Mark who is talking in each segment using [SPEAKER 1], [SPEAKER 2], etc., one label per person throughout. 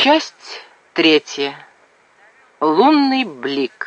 [SPEAKER 1] Часть третья. Лунный блик.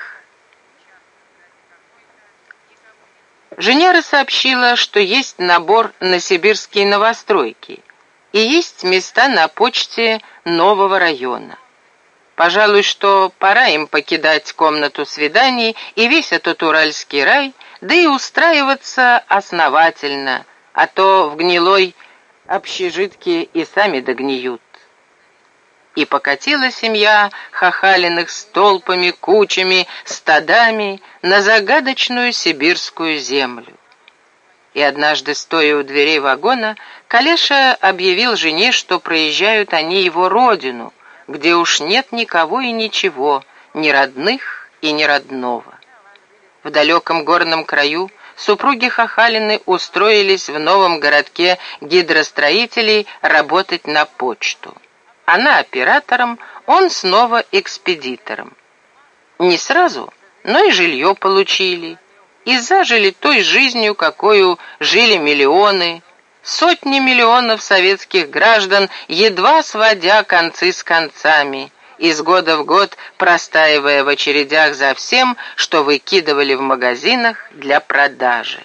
[SPEAKER 1] Женяра сообщила, что есть набор на сибирские новостройки и есть места на почте нового района. Пожалуй, что пора им покидать комнату свиданий и весь этот уральский рай, да и устраиваться основательно, а то в гнилой общежитке и сами догниют. И покатила семья Хахалиных с толпами, кучами, стадами на загадочную сибирскую землю. И однажды, стоя у дверей вагона, Калеша объявил жене, что проезжают они его родину, где уж нет никого и ничего, ни родных и ни родного. В далеком горном краю супруги Хахалины устроились в новом городке гидростроителей работать на почту. Она оператором, он снова экспедитором. Не сразу, но и жилье получили. И зажили той жизнью, какую жили миллионы, сотни миллионов советских граждан, едва сводя концы с концами, из года в год простаивая в очередях за всем, что выкидывали в магазинах для продажи.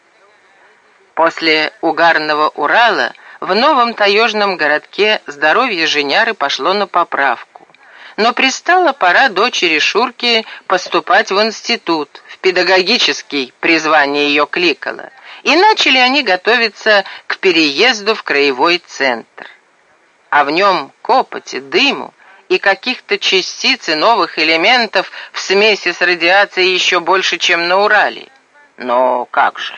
[SPEAKER 1] После угарного Урала в новом таежном городке здоровье Женяры пошло на поправку. Но пристала пора дочери Шурки поступать в институт, в педагогический, призвание ее кликало, и начали они готовиться к переезду в краевой центр. А в нем копоти, дыму и каких-то частиц и новых элементов в смеси с радиацией еще больше, чем на Урале. Но как же?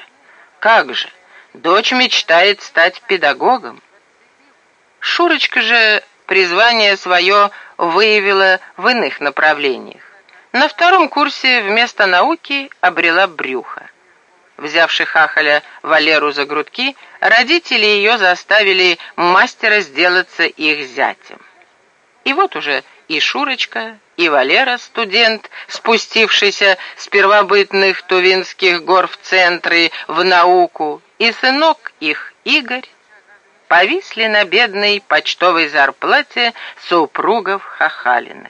[SPEAKER 1] Дочь мечтает стать педагогом. Шурочка же призвание свое выявила в иных направлениях. На втором курсе вместо науки обрела брюхо. Взявши хахаля Валеру за грудки, родители ее заставили мастера сделаться их зятем. И вот уже и Шурочка, и Валера, студент, спустившийся с первобытных Тувинских гор в центры в науку, и сынок их, Игорь, повисли на бедной почтовой зарплате супругов Хахалиных.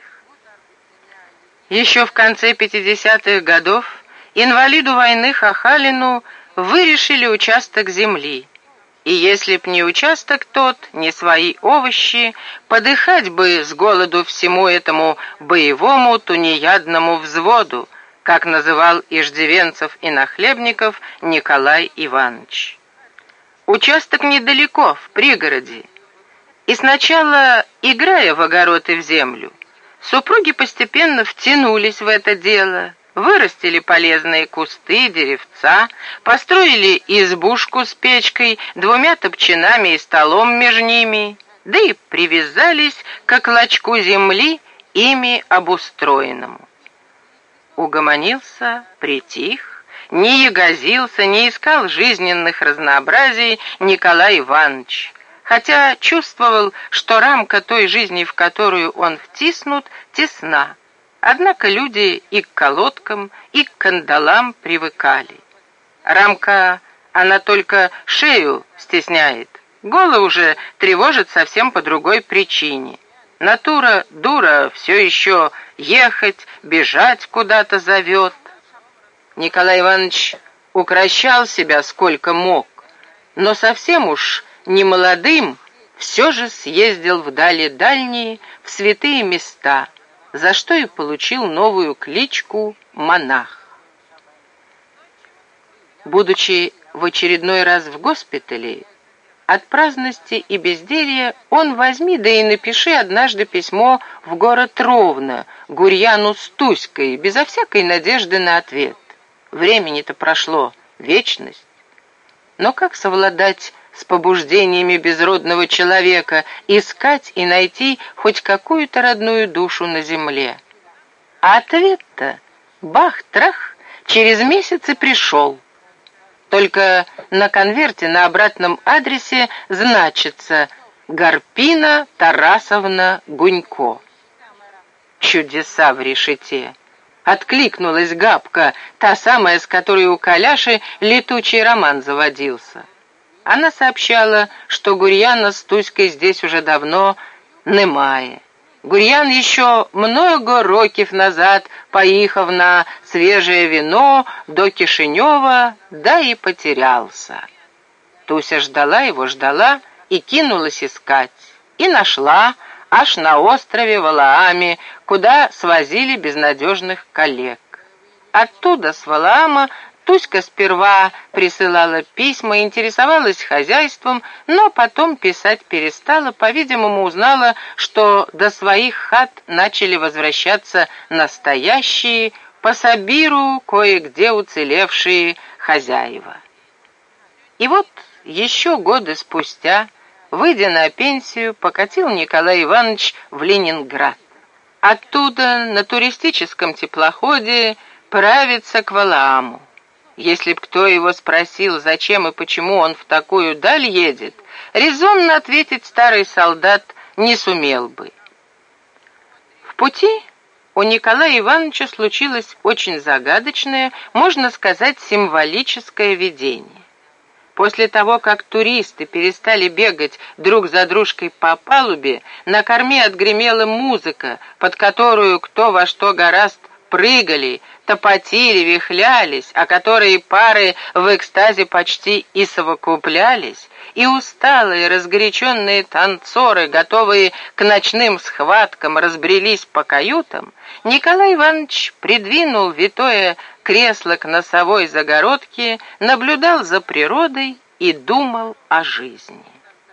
[SPEAKER 1] Еще в конце 50-х годов инвалиду войны Хахалину вырешили участок земли, и если б не участок тот, не свои овощи, подыхать бы с голоду всему этому боевому тунеядному взводу, как называл иждивенцев и нахлебников Николай Иванович. Участок недалеко, в пригороде. И сначала, играя в огород и в землю, супруги постепенно втянулись в это дело, вырастили полезные кусты, деревца, построили избушку с печкой, 2 топчинами и столом между ними, да и привязались к клочку земли, ими обустроенному. Угомонился, притих, не ягозился, не искал жизненных разнообразий Николай Иванович, хотя чувствовал, что рамка той жизни, в которую он втиснут, тесна. Однако люди и к колодкам, и к кандалам привыкали. Рамка, она только шею стесняет, голову же тревожит совсем по другой причине. Натура, дура, все еще ехать, бежать куда-то зовет. Николай Иванович укрощал себя сколько мог, но совсем уж не молодым все же съездил в дальние, в святые места, за что и получил новую кличку «Монах». Будучи в очередной раз в госпитале, от праздности и безделья он возьми да и напиши однажды письмо в город Ровно, Гурьяну с Туськой, безо всякой надежды на ответ. Времени-то прошло, вечность. Но как совладать с побуждениями безродного человека, искать и найти хоть какую-то родную душу на земле? А ответ-то, бах-трах, через месяц и пришел. Только на конверте на обратном адресе значится «Гарпина Тарасовна Гунько». Чудеса в решете. Откликнулась Габка, та самая, с которой у Каляши летучий роман заводился. Она сообщала, что Гурьяна с Туськой здесь уже давно немає. Гур'ян еще много років назад поехав на свежее вино до Кишинева, да и потерялся. Туся ждала его, ждала и кинулась искать. И нашла аж на острове Валааме, куда свозили безнадежных коллег. Оттуда, с Валаама, Туська сперва присылала письма, интересовалась хозяйством, но потом писать перестала, по-видимому, узнала, что до своих хат начали возвращаться настоящие, по Сабиру кое-где уцелевшие хозяева. И вот еще годы спустя, выйдя на пенсию, покатил Николай Иванович в Ленинград. Оттуда на туристическом теплоходе правится к Валааму. Если б кто его спросил, зачем и почему он в такую даль едет, резонно ответить старый солдат не сумел бы. В пути у Николая Ивановича случилось очень загадочное, можно сказать, символическое видение. После того, как туристы перестали бегать друг за дружкой по палубе, на корме отгремела музыка, под которую кто во что горазд прыгали, топотили, вихлялись, а которые пары в экстазе почти и совокуплялись, и усталые, разгоряченные танцоры, готовые к ночным схваткам, разбрелись по каютам, Николай Иванович придвинул витое кресло к носовой загородке, наблюдал за природой и думал о жизни.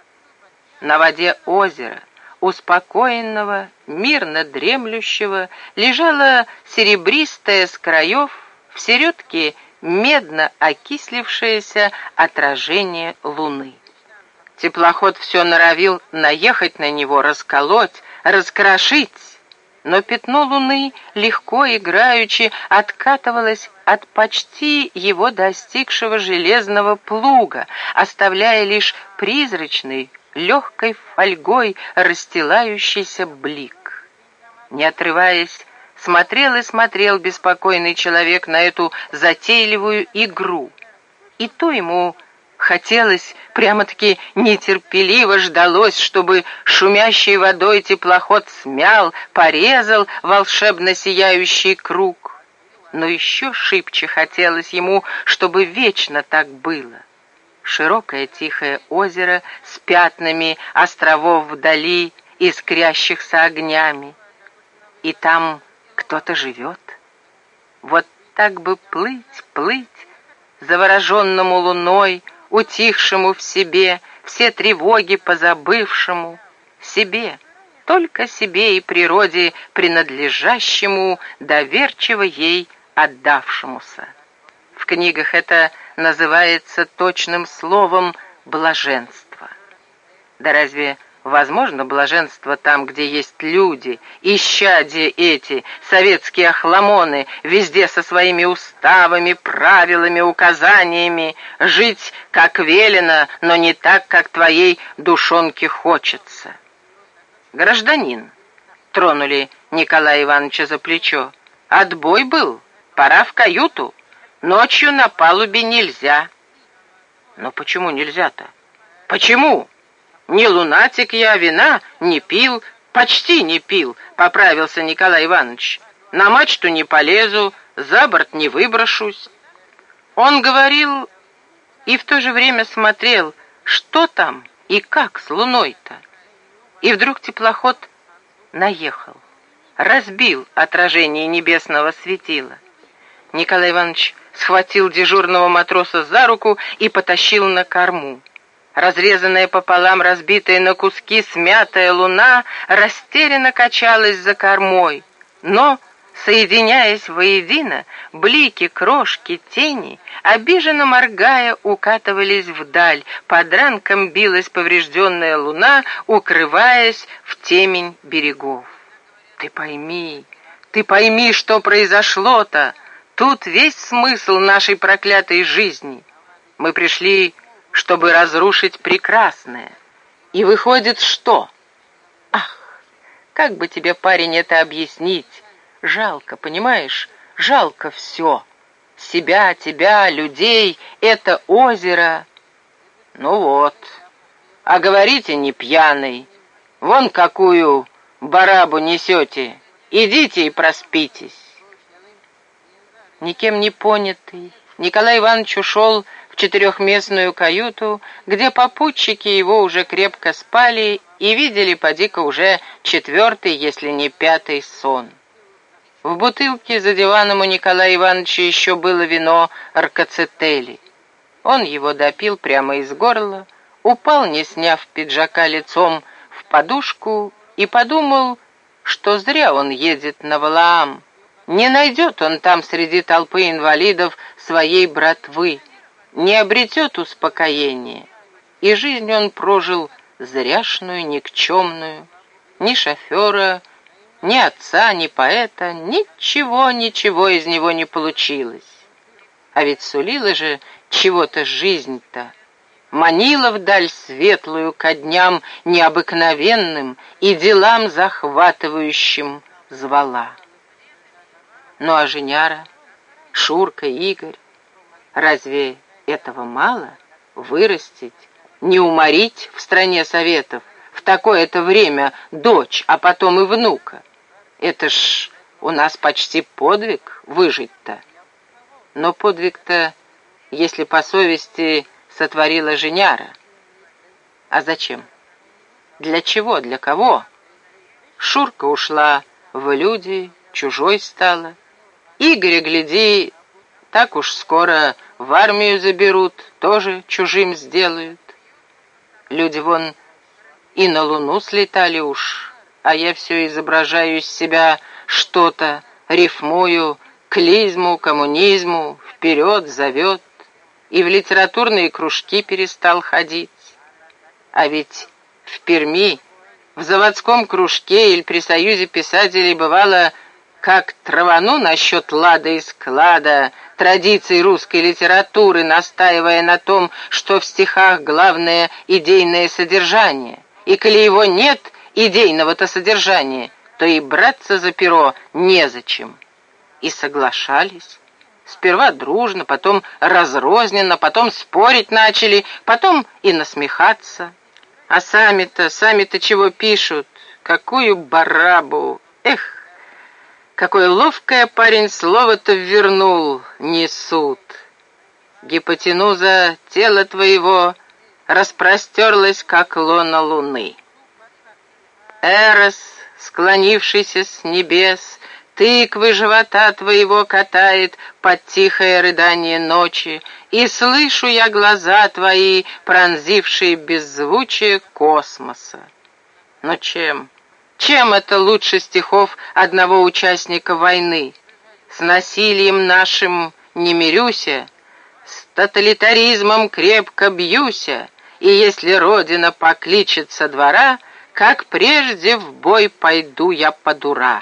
[SPEAKER 1] На воде озера, успокоенного, мирно дремлющего, лежало серебристое с краев в середке медно окислившееся отражение луны. Теплоход все норовил наехать на него, расколоть, раскрошить, но пятно луны легко играючи откатывалось от почти его достигшего железного плуга, оставляя лишь призрачный, легкой фольгой расстилающийся блик. Не отрываясь, смотрел и смотрел беспокойный человек на эту затейливую игру. И то ему хотелось, прямо-таки нетерпеливо ждалось, чтобы шумящей водой теплоход смял, порезал волшебно сияющий круг. Но еще шибче хотелось ему, чтобы вечно так было. Широкое тихое озеро с пятнами островов вдали, искрящихся огнями. И там кто-то живет. Вот так бы плыть, плыть, завороженному луной, утихшему в себе, все тревоги позабывшему, себе, только себе и природе принадлежащему, доверчиво ей отдавшемуся. В книгах это называется точным словом «блаженство». Да разве возможно блаженство там, где есть люди, исчадия эти, советские охламоны, везде со своими уставами, правилами, указаниями, жить как велено, но не так, как твоей душонке хочется? Гражданин, тронули Николая Ивановича за плечо, отбой был, пора в каюту. Ночью на палубе нельзя. Но почему нельзя-то? Почему? Не лунатик я, вина не пил, почти не пил, поправился Николай Иванович. На мачту не полезу, за борт не выброшусь. Он говорил и в то же время смотрел, что там и как с луной-то. И вдруг теплоход наехал, разбил отражение небесного светила. Николай Иванович схватил дежурного матроса за руку и потащил на корму. Разрезанная пополам, разбитая на куски, смятая луна растерянно качалась за кормой, но, соединяясь воедино, блики, крошки, тени, обиженно моргая, укатывались вдаль, под ранком билась поврежденная луна, укрываясь в темень берегов. Ты пойми, что произошло-то! Тут весь смысл нашей проклятой жизни. Мы пришли, чтобы разрушить прекрасное. И выходит, что? Ах, как бы тебе, парень, это объяснить? Жалко, понимаешь? Жалко все. Себя, тебя, людей, это озеро. Ну вот. А говорите, не пьяный. Вон какую барабу несете? Идите и проспитесь». Никем не понятый, Николай Иванович ушел в четырехместную каюту, где попутчики его уже крепко спали и видели поди-ка уже четвертый, если не пятый сон. В бутылке за диваном у Николая Ивановича еще было вино аркацетели. Он его допил прямо из горла, упал, не сняв пиджака, лицом в подушку и подумал, что зря он едет на Валаам. Не найдет он там среди толпы инвалидов своей братвы, не обретет успокоения. И жизнь он прожил зряшную, никчемную. Ни шофера, ни отца, ни поэта, ничего из него не получилось. А ведь сулила же чего-то жизнь-то, манила вдаль светлую ко дням необыкновенным и делам захватывающим звала. Ну а Женяра, Шурка, Игорь, разве этого мало? Вырастить, не уморить в стране советов в такое-то время дочь, а потом и внука. Это ж у нас почти подвиг выжить-то. Но подвиг-то, если по совести, сотворила Женяра. А зачем? Для чего? Для кого? Шурка ушла в люди, чужой стала. Игоря, гляди, так уж скоро в армию заберут, тоже чужим сделают. Люди вон и на Луну слетали уж, а я все изображаю из себя что-то, рифмую, клизму, коммунизму, вперед зовет, и в литературные кружки перестал ходить. А ведь в Перми, в заводском кружке или при союзе писателей бывало, как травану насчет лада и склада, традиций русской литературы, настаивая на том, что в стихах главное идейное содержание, и коли его нет, идейного-то содержания, то и браться за перо незачем. И соглашались. Сперва дружно, потом разрозненно, потом спорить начали, потом и насмехаться. А сами-то чего пишут? Какую барабу! Эх! Какое ловкое парень слово-то ввернул, несут. Гипотенуза тела твоего распростерлась, как лона луны. Эрос, склонившийся с небес, тыквы живота твоего катает под тихое рыдание ночи, и слышу я глаза твои, пронзившие беззвучие космоса. Но чем? Чем это лучше стихов одного участника войны? С насилием нашим не мирюся, с тоталитаризмом крепко бьюся, и если Родина покличет со двора, как прежде в бой пойду я под ура.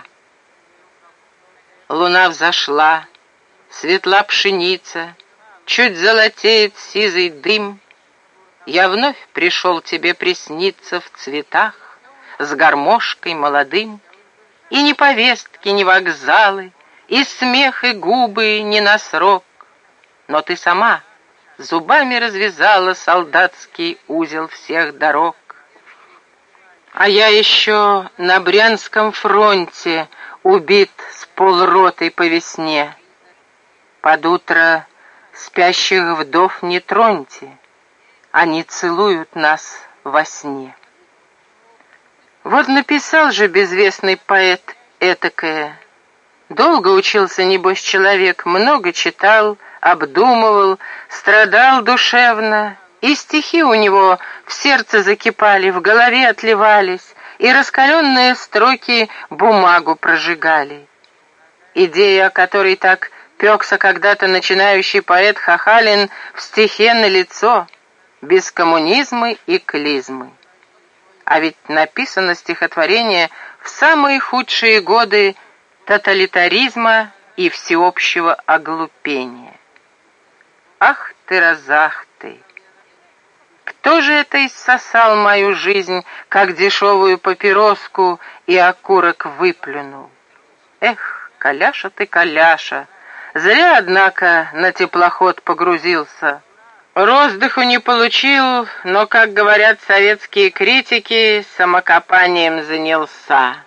[SPEAKER 1] Луна взошла, светла пшеница, чуть золотеет сизый дым. Я вновь пришел тебе присниться в цветах, с гармошкой молодым, и ни повестки, ни вокзалы, и смех, и губы не на срок. Но ты сама зубами развязала солдатский узел всех дорог. А я еще на Брянском фронте убит с полротой по весне. Под утро спящих вдов не троньте, они целуют нас во сне. Вот написал же безвестный поэт этакое. Долго учился, небось, человек, много читал, обдумывал, страдал душевно, и стихи у него в сердце закипали, в голове отливались, и раскаленные строки бумагу прожигали. Идея, о которой так пекся когда-то начинающий поэт Хахалин, в стихе налицо, без коммунизма и клизмы. А ведь написано стихотворение в самые худшие годы тоталитаризма и всеобщего оглупения. Ах ты, разах ты! Кто же это иссосал мою жизнь, как дешевую папироску, и окурок выплюнул? Эх, Коляша ты, Коляша, зря, однако, на теплоход погрузился. Роздыху не получил, но, как говорят советские критики, самокопанием занялся.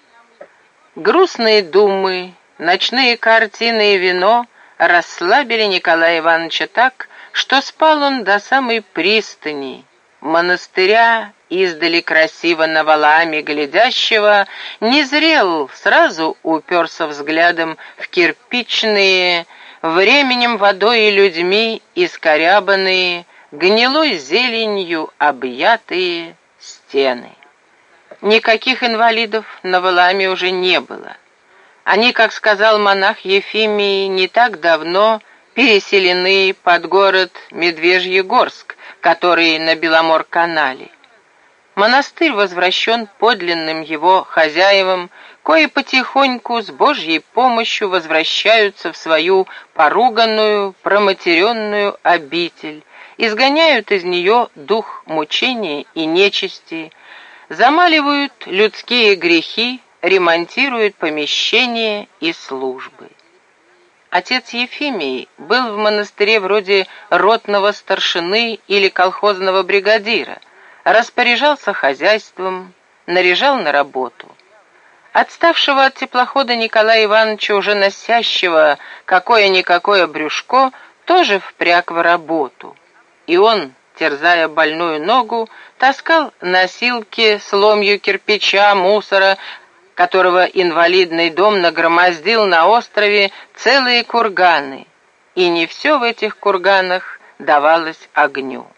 [SPEAKER 1] Грустные думы, ночные картины и вино расслабили Николая Ивановича так, что спал он до самой пристани, монастыря, издали красиво на валами глядящего, не зрел, сразу уперся взглядом в кирпичные, временем, водой и людьми искорябанные, гнилой зеленью объятые стены. Никаких инвалидов на Валааме уже не было. Они, как сказал монах Ефимий, не так давно переселены под город Медвежьегорск, который на Беломор-канале. Монастырь возвращен подлинным его хозяевам, кои потихоньку с Божьей помощью возвращаются в свою поруганную, проматеренную обитель, изгоняют из нее дух мучения и нечисти, замаливают людские грехи, ремонтируют помещения и службы. Отец Ефимий был в монастыре вроде ротного старшины или колхозного бригадира, распоряжался хозяйством, наряжал на работу. Отставшего от теплохода Николая Ивановича, уже носящего какое-никакое брюшко, тоже впряг в работу. И он, терзая больную ногу, таскал носилки с ломью кирпича, мусора, которого инвалидный дом нагромоздил на острове целые курганы, и не все в этих курганах давалось огню.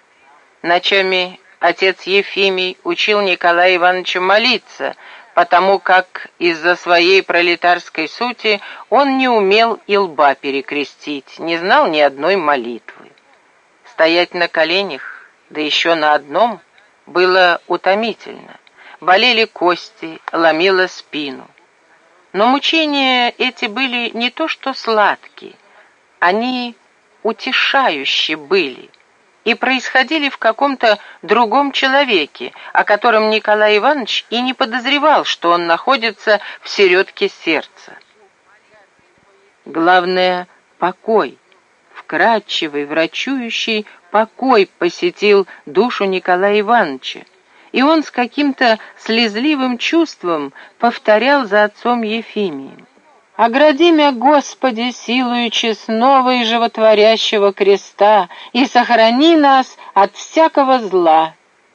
[SPEAKER 1] Ночами отец Ефимий учил Николая Ивановича молиться, потому как из-за своей пролетарской сути он не умел и лба перекрестить, не знал ни одной молитвы. Стоять на коленях, да еще на одном, было утомительно. Болели кости, ломило спину. Но мучения эти были не то что сладкие, они утешающие были и происходили в каком-то другом человеке, о котором Николай Иванович и не подозревал, что он находится в середке сердца. Главное — покой, вкрадчивый, врачующий покой посетил душу Николая Ивановича, и он с каким-то слезливым чувством повторял за отцом Ефимием: «Огради мя, Господи, силою честного и животворящего креста, и сохрани нас от всякого зла».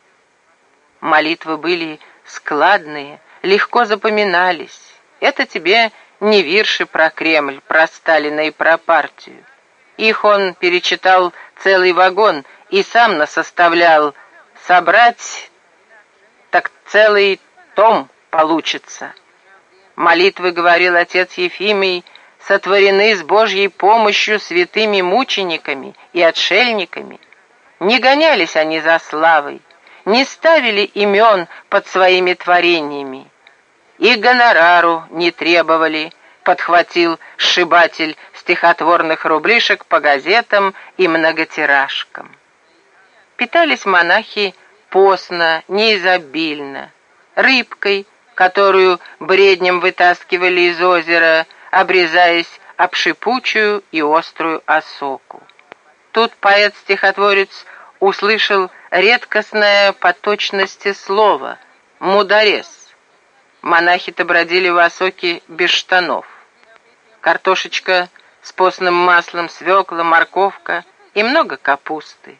[SPEAKER 1] Молитвы были складные, легко запоминались. Это тебе не вирши про Кремль, про Сталина и про партию. Их он перечитал целый вагон и сам насоставлял. Собрать так целый том получится. Молитвы, говорил отец Ефимий, сотворены с Божьей помощью святыми мучениками и отшельниками. Не гонялись они за славой, не ставили имен под своими творениями. И гонорару не требовали, подхватил сшибатель стихотворных рублишек по газетам и многотиражкам. Питались монахи постно, неизобильно, рыбкой, которую бреднем вытаскивали из озера, обрезаясь об шипучую и острую осоку. Тут поэт-стихотворец услышал редкостное по точности слово «мударес». Монахи-то бродили в осоке без штанов. Картошечка с постным маслом, свекла, морковка и много капусты.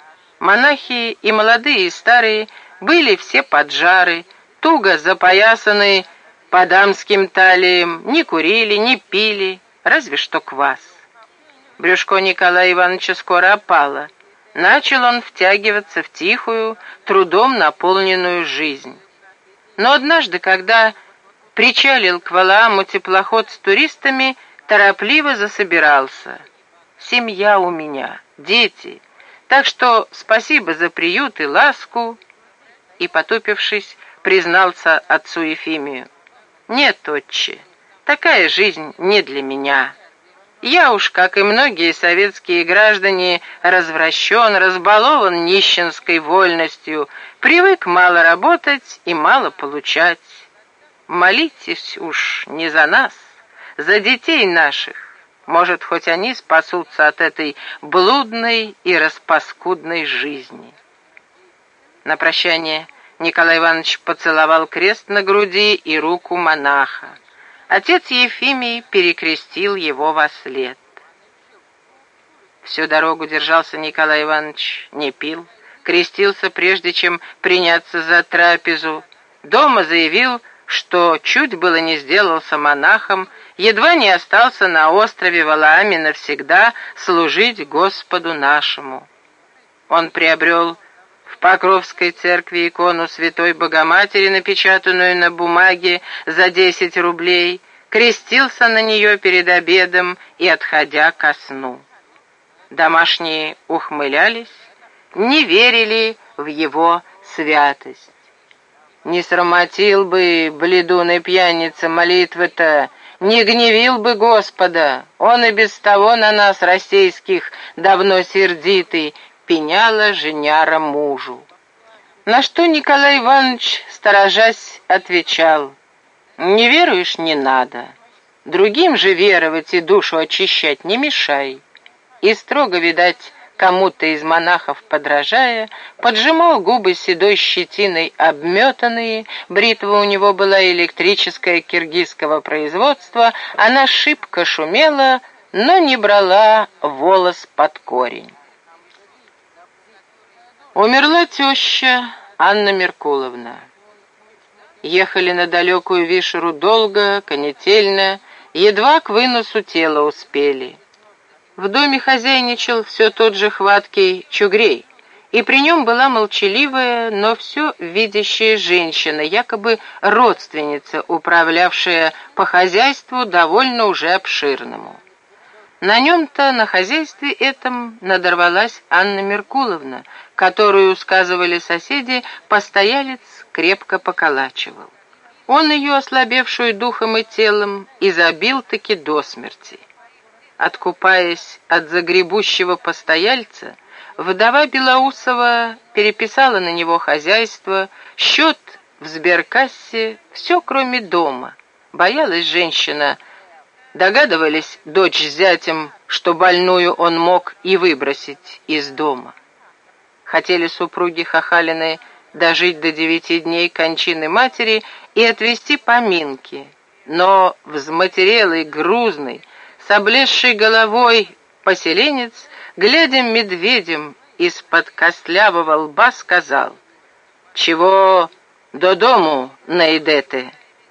[SPEAKER 1] Монахи и молодые, и старые были все поджары, туго запоясанные по дамским талиям, не курили, не пили, разве что квас. Брюшко Николая Ивановича скоро опало. Начал он втягиваться в тихую, трудом наполненную жизнь. Но однажды, когда причалил к Валааму теплоход с туристами, торопливо засобирался. «Семья у меня, дети, так что спасибо за приют и ласку», и, потупившись, признался отцу Ефимию: «Нет, отче, такая жизнь не для меня. Я уж, как и многие советские граждане, развращен, разбалован нищенской вольностью, привык мало работать и мало получать. Молитесь уж не за нас, за детей наших. Может, хоть они спасутся от этой блудной и распаскудной жизни. На прощание Николай Иванович поцеловал крест на груди и руку монаха. Отец Ефимий перекрестил его вослед. Всю дорогу держался Николай Иванович, не пил, крестился, прежде чем приняться за трапезу. Дома заявил, что чуть было не сделался монахом, едва не остался на острове Валааме навсегда служить Господу нашему. Он приобрел в Покровской церкви икону Святой Богоматери, напечатанную на бумаге за 10 рублей, крестился на нее перед обедом и отходя ко сну. Домашние ухмылялись, не верили в его святость. Не срамотил бы бледун и пьяница молитвы-то, не гневил бы Господа, он и без того на нас, российских, давно сердитый, пеняла женяра мужу. На что Николай Иванович, сторожась, отвечал: «Не веруешь — не надо, другим же веровать и душу очищать не мешай». И строго, видать, кому-то из монахов подражая, поджимал губы седой щетиной обметанные, бритва у него была электрическая киргизского производства, она шибко шумела, но не брала волос под корень. Умерла теща Анна Меркуловна. Ехали на далекую Вишеру долго, конетельно, едва к выносу тела успели. В доме хозяйничал все тот же хваткий Чугрей, и при нем была молчаливая, но все видящая женщина, якобы родственница, управлявшая по хозяйству довольно уже обширному. На нем-то, на хозяйстве этом, надорвалась Анна Меркуловна, которую, сказывали соседи, постоялец крепко поколачивал. Он ее, ослабевшую духом и телом, и забил-таки до смерти. Откупаясь от загребущего постояльца, вдова Белоусова переписала на него хозяйство, счет в сберкассе, все кроме дома. Боялась женщина, догадывались дочь с зятем, что больную он мог и выбросить из дома. Хотели супруги Хахалины дожить до 9 дней кончины матери и отвести поминки, но взматерелый, грузный, с облезшей головой поселенец, глядя медведем из-под костлявого лба, сказал: «Чего до дому не идете?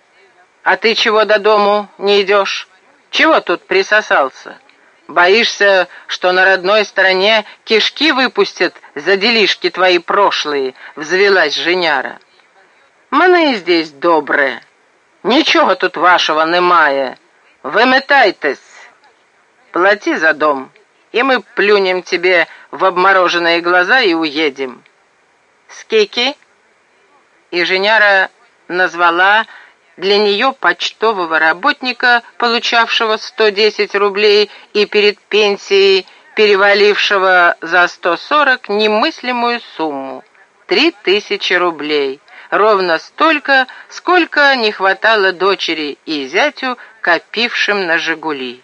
[SPEAKER 1] А ты чего до дому не идешь? Чего тут присосался? Боишься, что на родной стороне кишки выпустят за делишки твои прошлые?» — взвелась женяра. «Маны здесь добрые, ничего тут вашего немає, выметайтесь. Плати за дом, и мы плюнем тебе в обмороженные глаза и уедем». «Скики?» И женяра назвала для нее почтового работника, получавшего 110 рублей и перед пенсией перевалившего за 140 немыслимую сумму — 3000 рублей, ровно столько, сколько не хватало дочери и зятю, копившим на «Жигули».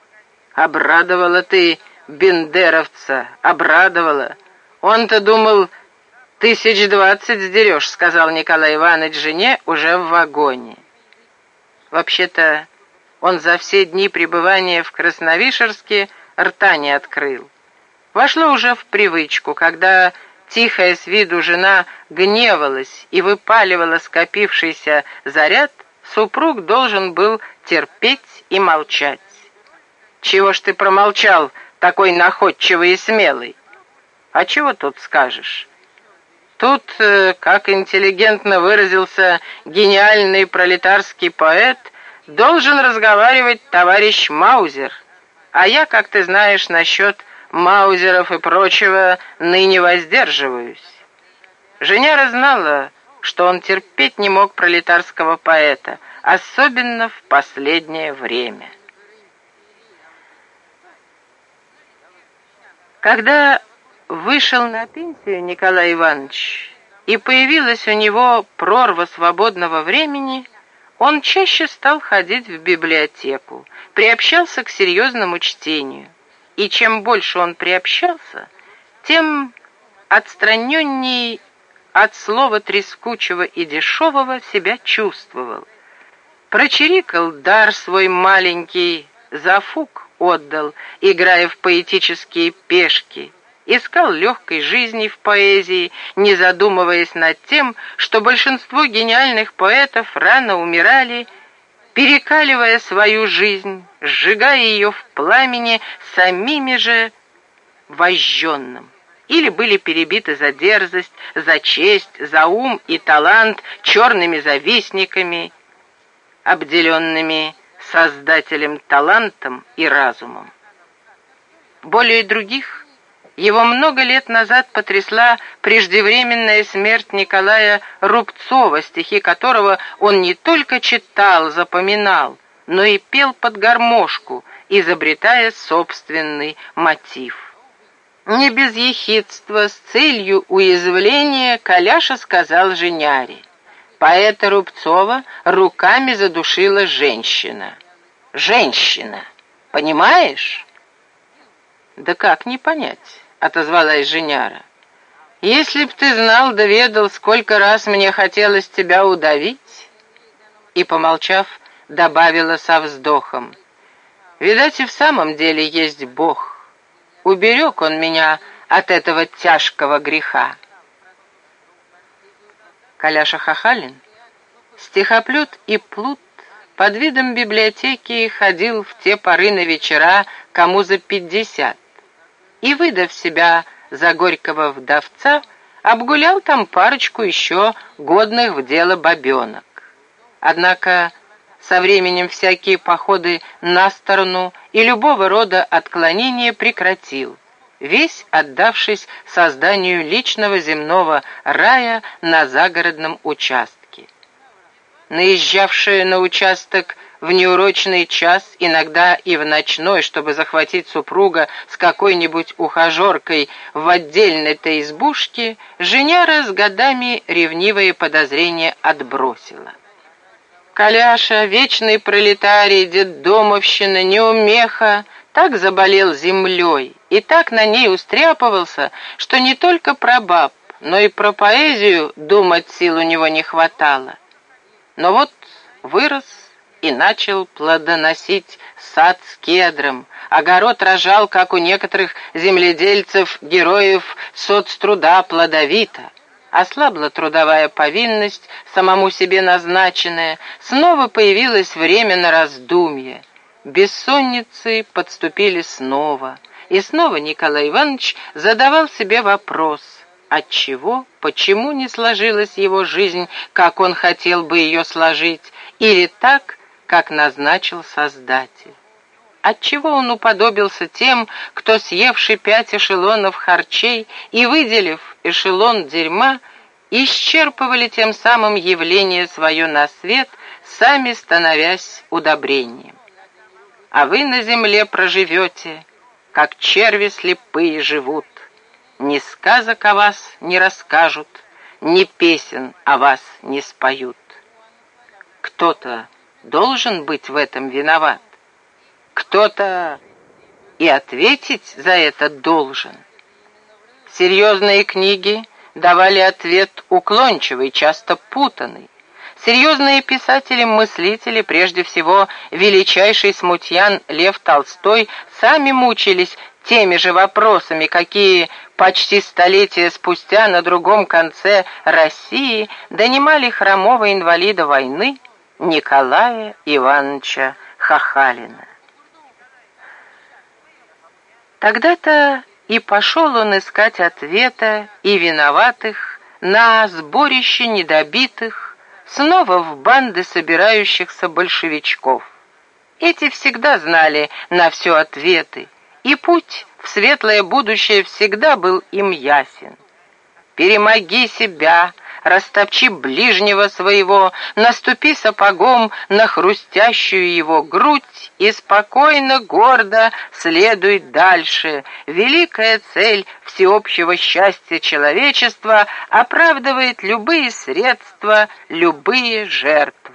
[SPEAKER 1] «Обрадовала ты бендеровца, обрадовала. Он-то думал, 20 сдерешь», — сказал Николай Иванович жене уже в вагоне. Вообще-то он за все дни пребывания в Красновишерске рта не открыл. Вошло уже в привычку, когда тихая с виду жена гневалась и выпаливала скопившийся заряд, супруг должен был терпеть и молчать. «Чего ж ты промолчал, такой находчивый и смелый?» «А чего тут скажешь?» Тут, как интеллигентно выразился гениальный пролетарский поэт, должен разговаривать товарищ Маузер. А я, как ты знаешь, насчет маузеров и прочего ныне воздерживаюсь. Женяра знала, что он терпеть не мог пролетарского поэта, особенно в последнее время. Когда вышел на пенсию Николай Иванович, и появилась у него прорва свободного времени, он чаще стал ходить в библиотеку, приобщался к серьезному чтению. И чем больше он приобщался, тем отстраненней от слова трескучего и дешевого себя чувствовал. Прочирикал дар свой маленький, зафук отдал, играя в поэтические пешки, искал легкой жизни в поэзии, не задумываясь над тем, что большинство гениальных поэтов рано умирали, перекаливая свою жизнь, сжигая ее в пламени самими же вожженным, или были перебиты за дерзость, за честь, за ум и талант черными завистниками, обделенными Создателем талантом и разумом. Более других его много лет назад потрясла преждевременная смерть Николая Рубцова, стихи которого он не только читал, запоминал, но и пел под гармошку, изобретая собственный мотив. Не без ехидства, с целью уязвления, Коляша сказал Женяре: поэта Рубцова руками задушила женщина. Женщина, понимаешь? Да как не понять, отозвалась Женяра. Если б ты знал да ведал, сколько раз мне хотелось тебя удавить. И, помолчав, добавила со вздохом: видать, и в самом деле есть Бог. Уберег он меня от этого тяжкого греха. Коляша Хахалин, стихоплет и плут, под видом библиотеки ходил в те поры на вечера кому за 50, и, выдав себя за горького вдовца, обгулял там парочку еще годных в дело бабенок. Однако со временем всякие походы на сторону и любого рода отклонения прекратил, весь отдавшись созданию личного земного рая на загородном участке. Наезжавшие на участок в неурочный час, иногда и в ночной, чтобы захватить супруга с какой-нибудь ухажеркой в отдельной-то избушке, Женяра с годами ревнивые подозрения отбросила. Коляша, вечный пролетарий, детдомовщина, неумеха, так заболел землей и так на ней устряпывался, что не только про баб, но и про поэзию думать сил у него не хватало. Но вот вырос и начал плодоносить сад с кедром, огород рожал, как у некоторых земледельцев-героев соцтруда, плодовито. Ослабла трудовая повинность, самому себе назначенная, снова появилось время на раздумье. Бессонницы подступили снова, и снова Николай Иванович задавал себе вопрос: отчего, почему не сложилась его жизнь, как он хотел бы ее сложить, или так, как назначил Создатель? Отчего он уподобился тем, кто, съевший 5 эшелонов харчей и выделив эшелон дерьма, исчерпывали тем самым явление свое на свет, сами становясь удобрением? А вы на земле проживете, как черви слепые живут. Ни сказок о вас не расскажут, ни песен о вас не споют. Кто-то должен быть в этом виноват. Кто-то и ответить за это должен. Серьезные книги давали ответ уклончивый, часто путанный. Серьезные писатели-мыслители, прежде всего величайший смутьян Лев Толстой, сами мучились теми же вопросами, какие почти столетия спустя на другом конце России донимали хромого инвалида войны Николая Ивановича Хахалина. Тогда-то и пошел он искать ответа и виноватых на сборище недобитых, снова в банды собирающихся большевичков. Эти всегда знали на все ответы, и путь в светлое будущее всегда был им ясен. «Перемоги себя, растопчи ближнего своего, наступи сапогом на хрустящую его грудь и спокойно, гордо следуй дальше. Великая цель всеобщего счастья человечества оправдывает любые средства, любые жертвы».